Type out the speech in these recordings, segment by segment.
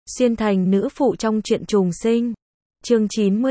Xuyên thành nữ phụ trong truyện trùng sinh. Chương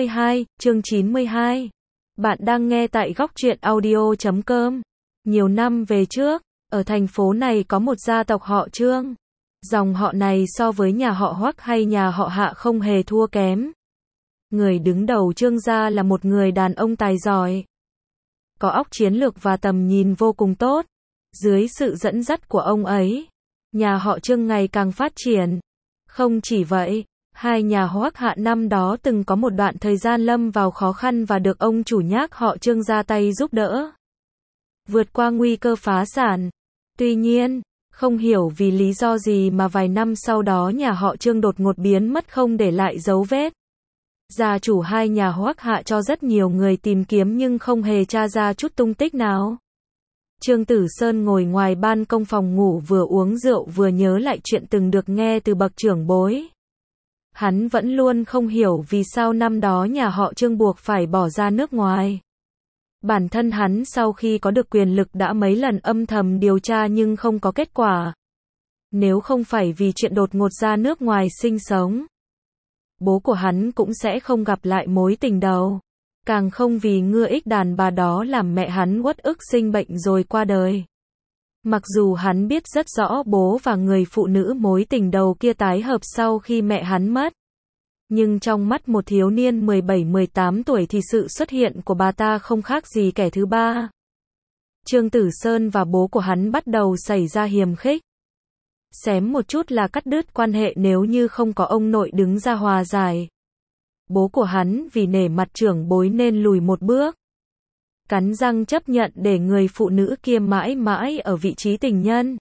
92. Bạn đang nghe tại góc truyện audio.com. Nhiều năm về trước, ở thành phố này có một gia tộc họ Trương. Dòng họ này so với nhà họ Hoắc hay nhà họ Hạ không hề thua kém. Người đứng đầu Trương gia là một người đàn ông tài giỏi, có óc chiến lược và tầm nhìn vô cùng tốt. Dưới sự dẫn dắt của ông ấy, nhà họ Trương ngày càng phát triển. Không chỉ vậy, hai nhà Hoắc Hạ năm đó từng có một đoạn thời gian lâm vào khó khăn và được ông chủ nhác họ Trương ra tay giúp đỡ, vượt qua nguy cơ phá sản. Tuy nhiên, không hiểu vì lý do gì mà vài năm sau đó nhà họ Trương đột ngột biến mất không để lại dấu vết. Gia chủ hai nhà Hoắc Hạ cho rất nhiều người tìm kiếm nhưng không hề tra ra chút tung tích nào. Trương Tử Sơn ngồi ngoài ban công phòng ngủ vừa uống rượu vừa nhớ lại chuyện từng được nghe từ bậc trưởng bối. Hắn vẫn luôn không hiểu vì sao năm đó nhà họ Trương buộc phải bỏ ra nước ngoài. Bản thân hắn sau khi có được quyền lực đã mấy lần âm thầm điều tra nhưng không có kết quả. Nếu không phải vì chuyện đột ngột ra nước ngoài sinh sống, bố của hắn cũng sẽ không gặp lại mối tình đầu. Càng không vì ngưa ích đàn bà đó làm mẹ hắn uất ức sinh bệnh rồi qua đời. Mặc dù hắn biết rất rõ bố và người phụ nữ mối tình đầu kia tái hợp sau khi mẹ hắn mất, nhưng trong mắt một thiếu niên 17-18 tuổi thì sự xuất hiện của bà ta không khác gì kẻ thứ ba. Trương Tử Sơn và bố của hắn bắt đầu xảy ra hiềm khích. Xém một chút là cắt đứt quan hệ nếu như không có ông nội đứng ra hòa giải. Bố của hắn vì nể mặt trưởng bối nên lùi một bước, cắn răng chấp nhận để người phụ nữ kia mãi mãi ở vị trí tình nhân.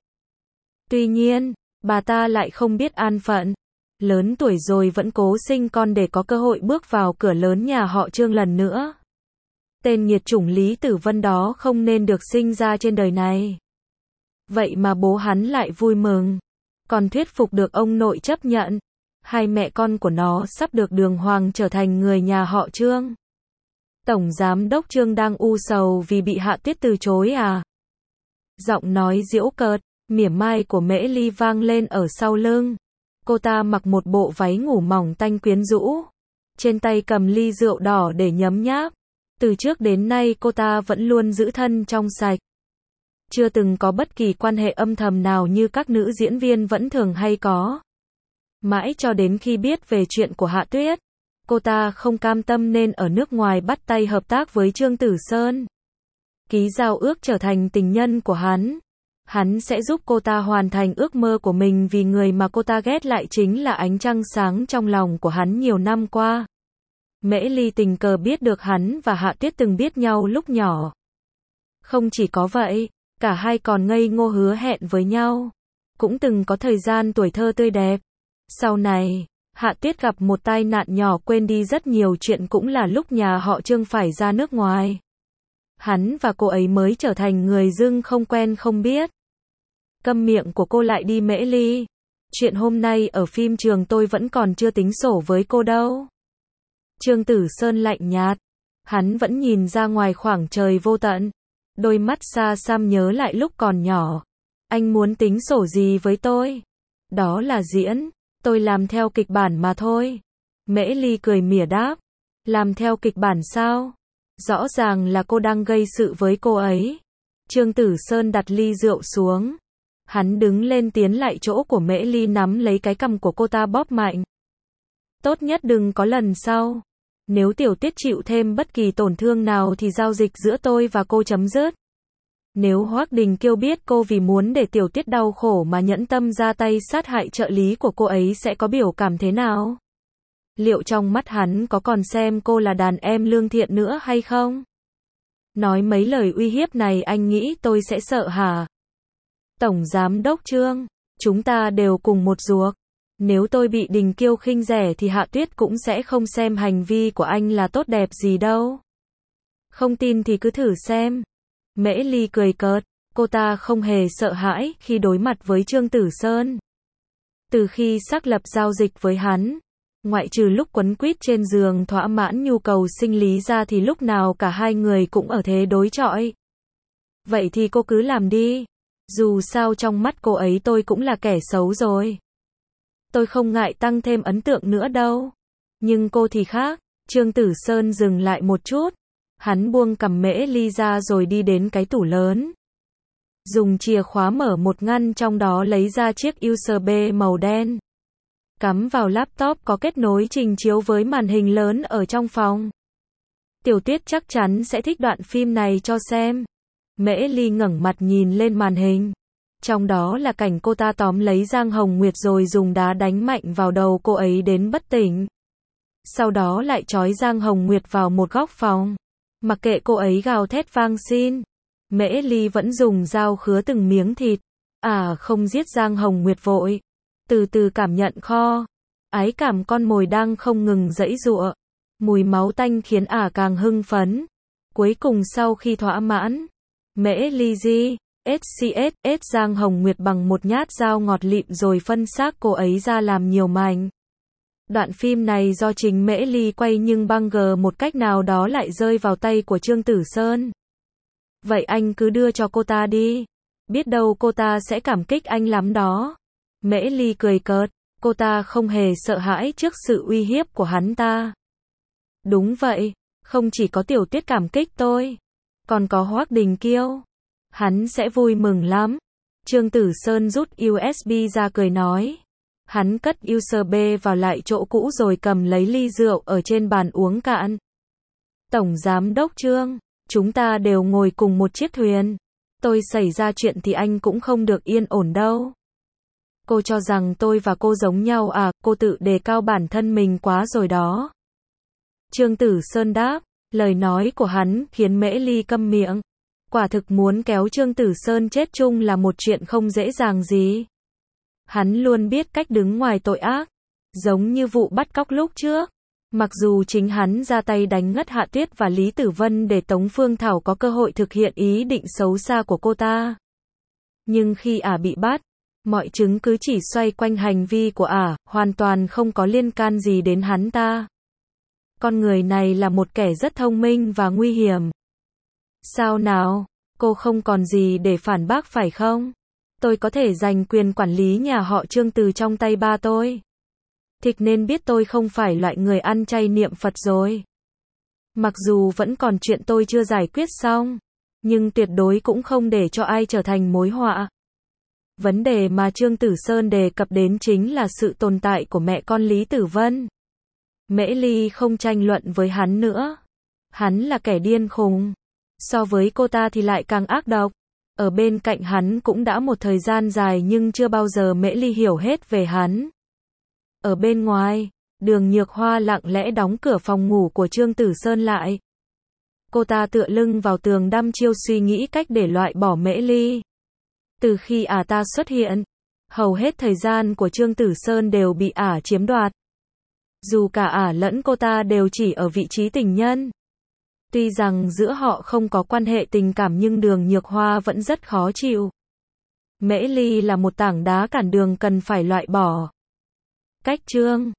Tuy nhiên, bà ta lại không biết an phận, lớn tuổi rồi vẫn cố sinh con để có cơ hội bước vào cửa lớn nhà họ Trương lần nữa. Tên nghiệt chủng Lý Tử Vân đó không nên được sinh ra trên đời này. Vậy mà bố hắn lại vui mừng, còn thuyết phục được ông nội chấp nhận. Hai mẹ con của nó sắp được đường hoàng trở thành người nhà họ Trương. Tổng giám đốc Trương đang u sầu vì bị Hạ Tuyết từ chối à? Giọng nói giễu cợt, mỉa mai của Mễ Ly vang lên ở sau lưng. Cô ta mặc một bộ váy ngủ mỏng tanh quyến rũ, trên tay cầm ly rượu đỏ để nhấm nháp. Từ trước đến nay cô ta vẫn luôn giữ thân trong sạch, chưa từng có bất kỳ quan hệ âm thầm nào như các nữ diễn viên vẫn thường hay có. Mãi cho đến khi biết về chuyện của Hạ Tuyết, cô ta không cam tâm nên ở nước ngoài bắt tay hợp tác với Trương Tử Sơn. Ký giao ước trở thành tình nhân của hắn. Hắn sẽ giúp cô ta hoàn thành ước mơ của mình vì người mà cô ta ghét lại chính là ánh trăng sáng trong lòng của hắn nhiều năm qua. Mễ Ly tình cờ biết được hắn và Hạ Tuyết từng biết nhau lúc nhỏ. Không chỉ có vậy, cả hai còn ngây ngô hứa hẹn với nhau. Cũng từng có thời gian tuổi thơ tươi đẹp. Sau này, Hạ Tuyết gặp một tai nạn nhỏ quên đi rất nhiều chuyện cũng là lúc nhà họ Trương phải ra nước ngoài. Hắn và cô ấy mới trở thành người dưng không quen không biết. Câm miệng của cô lại đi Mễ Ly. Chuyện hôm nay ở phim trường tôi vẫn còn chưa tính sổ với cô đâu. Trương Tử Sơn lạnh nhạt. Hắn vẫn nhìn ra ngoài khoảng trời vô tận. Đôi mắt xa xăm nhớ lại lúc còn nhỏ. Anh muốn tính sổ gì với tôi? Đó là diễn. Tôi làm theo kịch bản mà thôi. Mễ Ly cười mỉa đáp. Làm theo kịch bản sao? Rõ ràng là cô đang gây sự với cô ấy. Trương Tử Sơn đặt ly rượu xuống. Hắn đứng lên tiến lại chỗ của Mễ Ly nắm lấy cái cằm của cô ta bóp mạnh. Tốt nhất đừng có lần sau. Nếu Tiểu Tuyết chịu thêm bất kỳ tổn thương nào thì giao dịch giữa tôi và cô chấm dứt. Nếu Hoắc Đình Kiêu biết cô vì muốn để Tiểu Tuyết đau khổ mà nhẫn tâm ra tay sát hại trợ lý của cô ấy sẽ có biểu cảm thế nào? Liệu trong mắt hắn có còn xem cô là đàn em lương thiện nữa hay không? Nói mấy lời uy hiếp này anh nghĩ tôi sẽ sợ hả? Tổng giám đốc Trương, chúng ta đều cùng một ruột. Nếu tôi bị Đình Kiêu khinh rẻ thì Hạ Tuyết cũng sẽ không xem hành vi của anh là tốt đẹp gì đâu. Không tin thì cứ thử xem. Mễ Ly cười cợt, cô ta không hề sợ hãi khi đối mặt với Trương Tử Sơn. Từ khi xác lập giao dịch với hắn, ngoại trừ lúc quấn quýt trên giường thỏa mãn nhu cầu sinh lý ra thì lúc nào cả hai người cũng ở thế đối chọi. Vậy thì cô cứ làm đi. Dù sao trong mắt cô ấy tôi cũng là kẻ xấu rồi. Tôi không ngại tăng thêm ấn tượng nữa đâu. Nhưng cô thì khác. Trương Tử Sơn dừng lại một chút. Hắn buông cằm Mễ Ly ra rồi đi đến cái tủ lớn. Dùng chìa khóa mở một ngăn trong đó lấy ra chiếc USB màu đen. Cắm vào laptop có kết nối trình chiếu với màn hình lớn ở trong phòng. Tiểu Tuyết chắc chắn sẽ thích đoạn phim này cho xem. Mễ Ly ngẩng mặt nhìn lên màn hình. Trong đó là cảnh cô ta tóm lấy Giang Hồng Nguyệt rồi dùng đá đánh mạnh vào đầu cô ấy đến bất tỉnh. Sau đó lại trói Giang Hồng Nguyệt vào một góc phòng. Mặc kệ cô ấy gào thét van xin. Mễ Ly vẫn dùng dao khứa từng miếng thịt. Không giết Giang Hồng Nguyệt vội. Từ từ cảm nhận kho. Ái cảm con mồi đang không ngừng giãy giụa. Mùi máu tanh khiến càng hưng phấn. Cuối cùng sau khi thỏa mãn, Mễ Ly SCS Giang Hồng Nguyệt bằng một nhát dao ngọt lịm rồi phân xác cô ấy ra làm nhiều mảnh. Đoạn phim này do chính Mễ Ly quay nhưng một cách nào đó lại rơi vào tay của Trương Tử Sơn. Vậy anh cứ đưa cho cô ta đi. Biết đâu cô ta sẽ cảm kích anh lắm đó. Mễ Ly cười cợt. Cô ta không hề sợ hãi trước sự uy hiếp của hắn ta. Đúng vậy. Không chỉ có Tiểu Tuyết cảm kích tôi. Còn có Hoắc Đình Kiêu. Hắn sẽ vui mừng lắm. Trương Tử Sơn rút USB ra cười nói. Hắn cất USB vào lại chỗ cũ rồi cầm lấy ly rượu ở trên bàn uống cạn. Tổng Giám đốc Trương, chúng ta đều ngồi cùng một chiếc thuyền. Tôi xảy ra chuyện thì anh cũng không được yên ổn đâu. Cô cho rằng tôi và cô giống nhau cô tự đề cao bản thân mình quá rồi đó. Trương Tử Sơn đáp, lời nói của hắn khiến Mễ Ly câm miệng. Quả thực muốn kéo Trương Tử Sơn chết chung là một chuyện không dễ dàng gì. Hắn luôn biết cách đứng ngoài tội ác, giống như vụ bắt cóc lúc trước. Mặc dù chính hắn ra tay đánh ngất Hạ Tuyết và Lý Tử Vân để Tống Phương Thảo có cơ hội thực hiện ý định xấu xa của cô ta. Nhưng khi bị bắt, mọi chứng cứ chỉ xoay quanh hành vi của hoàn toàn không có liên can gì đến hắn ta. Con người này là một kẻ rất thông minh và nguy hiểm. Sao nào, cô không còn gì để phản bác phải không? Tôi có thể giành quyền quản lý nhà họ Trương từ trong tay ba tôi. Thịch nên biết tôi không phải loại người ăn chay niệm Phật rồi. Mặc dù vẫn còn chuyện tôi chưa giải quyết xong, nhưng tuyệt đối cũng không để cho ai trở thành mối họa. Vấn đề mà Trương Tử Sơn đề cập đến chính là sự tồn tại của mẹ con Lý Tử Vân. Mễ Ly không tranh luận với hắn nữa. Hắn là kẻ điên khùng. So với cô ta thì lại càng ác độc. Ở bên cạnh hắn cũng đã một thời gian dài nhưng chưa bao giờ Mễ Ly hiểu hết về hắn. Ở bên ngoài, Đường Nhược Hoa lặng lẽ đóng cửa phòng ngủ của Trương Tử Sơn lại. Cô ta tựa lưng vào tường đăm chiêu suy nghĩ cách để loại bỏ Mễ Ly. Từ khi ta xuất hiện, hầu hết thời gian của Trương Tử Sơn đều bị chiếm đoạt. Dù cả lẫn cô ta đều chỉ ở vị trí tình nhân. Tuy rằng giữa họ không có quan hệ tình cảm nhưng Đường Nhược Hoa vẫn rất khó chịu. Mễ Ly là một tảng đá cản đường cần phải loại bỏ. Cách Trương